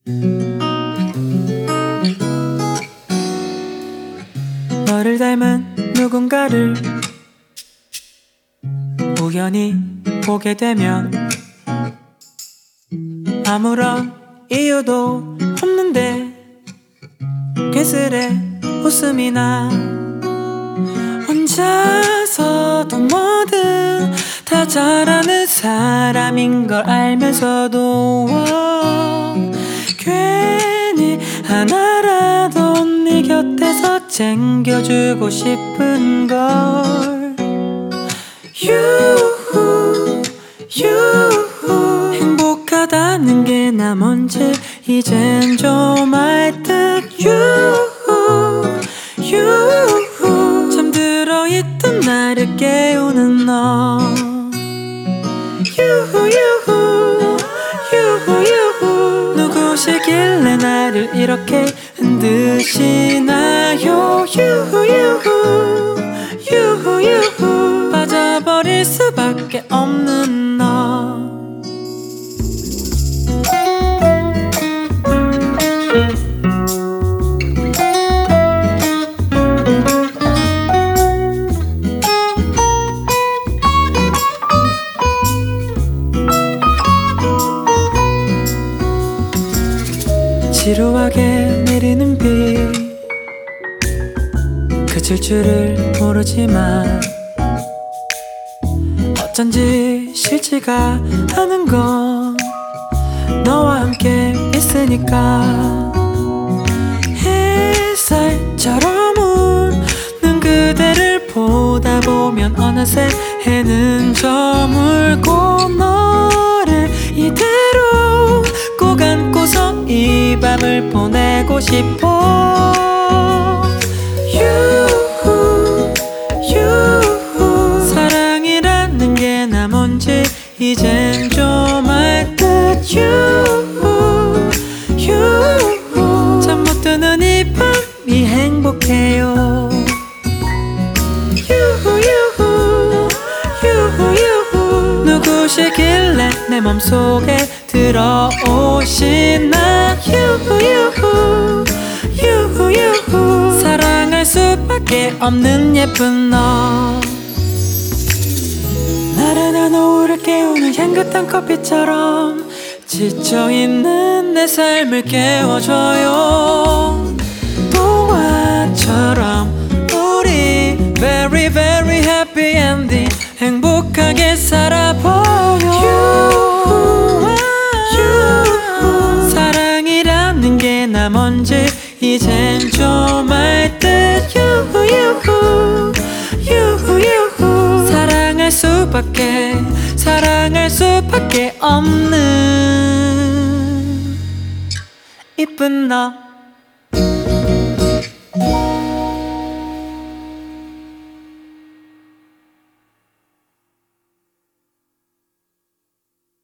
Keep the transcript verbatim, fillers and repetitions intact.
너를 닮은 누군가를 우연히 보게 되면 아무런 이유도 없는데 괜스레 웃음이 나. 혼자서도 뭐든 다 잘하는 사람인 걸 알면서도 괜히 하나라도 네 곁에서 챙겨주고 싶은 걸. 유후 유후 행복하다는 게 나 뭔지 이젠 좀 알 듯. 유후 유후 잠들어 있던 나를 깨우는 너. 유후 유후 유후 유후 누구시길래 나를 이렇게 흔드시나요. 유후 유후 유후 유후 빠져버릴 수밖에 없는 너. 지루하게 내리는 비 그칠 줄을 모르지만 어쩐지 싫지가 않은 건 너와 함께 있으니까. 햇살처럼 웃는 그대를 보다 보면 어느새 해는 저물고 너를 이대로 꼭 안고서 이 밤을 보내고 싶어. 유후 유후 사랑이라는 게 나 뭔지 이젠 좀 알 듯. 유후 유후 잠 못 드는 이 밤이 행복해요. 유후 유후 유후 유후 누구시길래 내 맘속에 들어오시나. 유후 유후 유후 유후 사랑할 수밖에 없는 예쁜 너. 나른한 오후를 깨우는 향긋한 커피처럼 지쳐있는 내 삶을 깨워줘요. 동화처럼 우리 very very happy ending 행복하게 살아보요. 유후 유후 사랑이라는 게 나 뭔지 이젠 좀 알 듯. 유후 유후 유후 유후 사랑할 수밖에 사랑할 수밖에 없는 이쁜 너.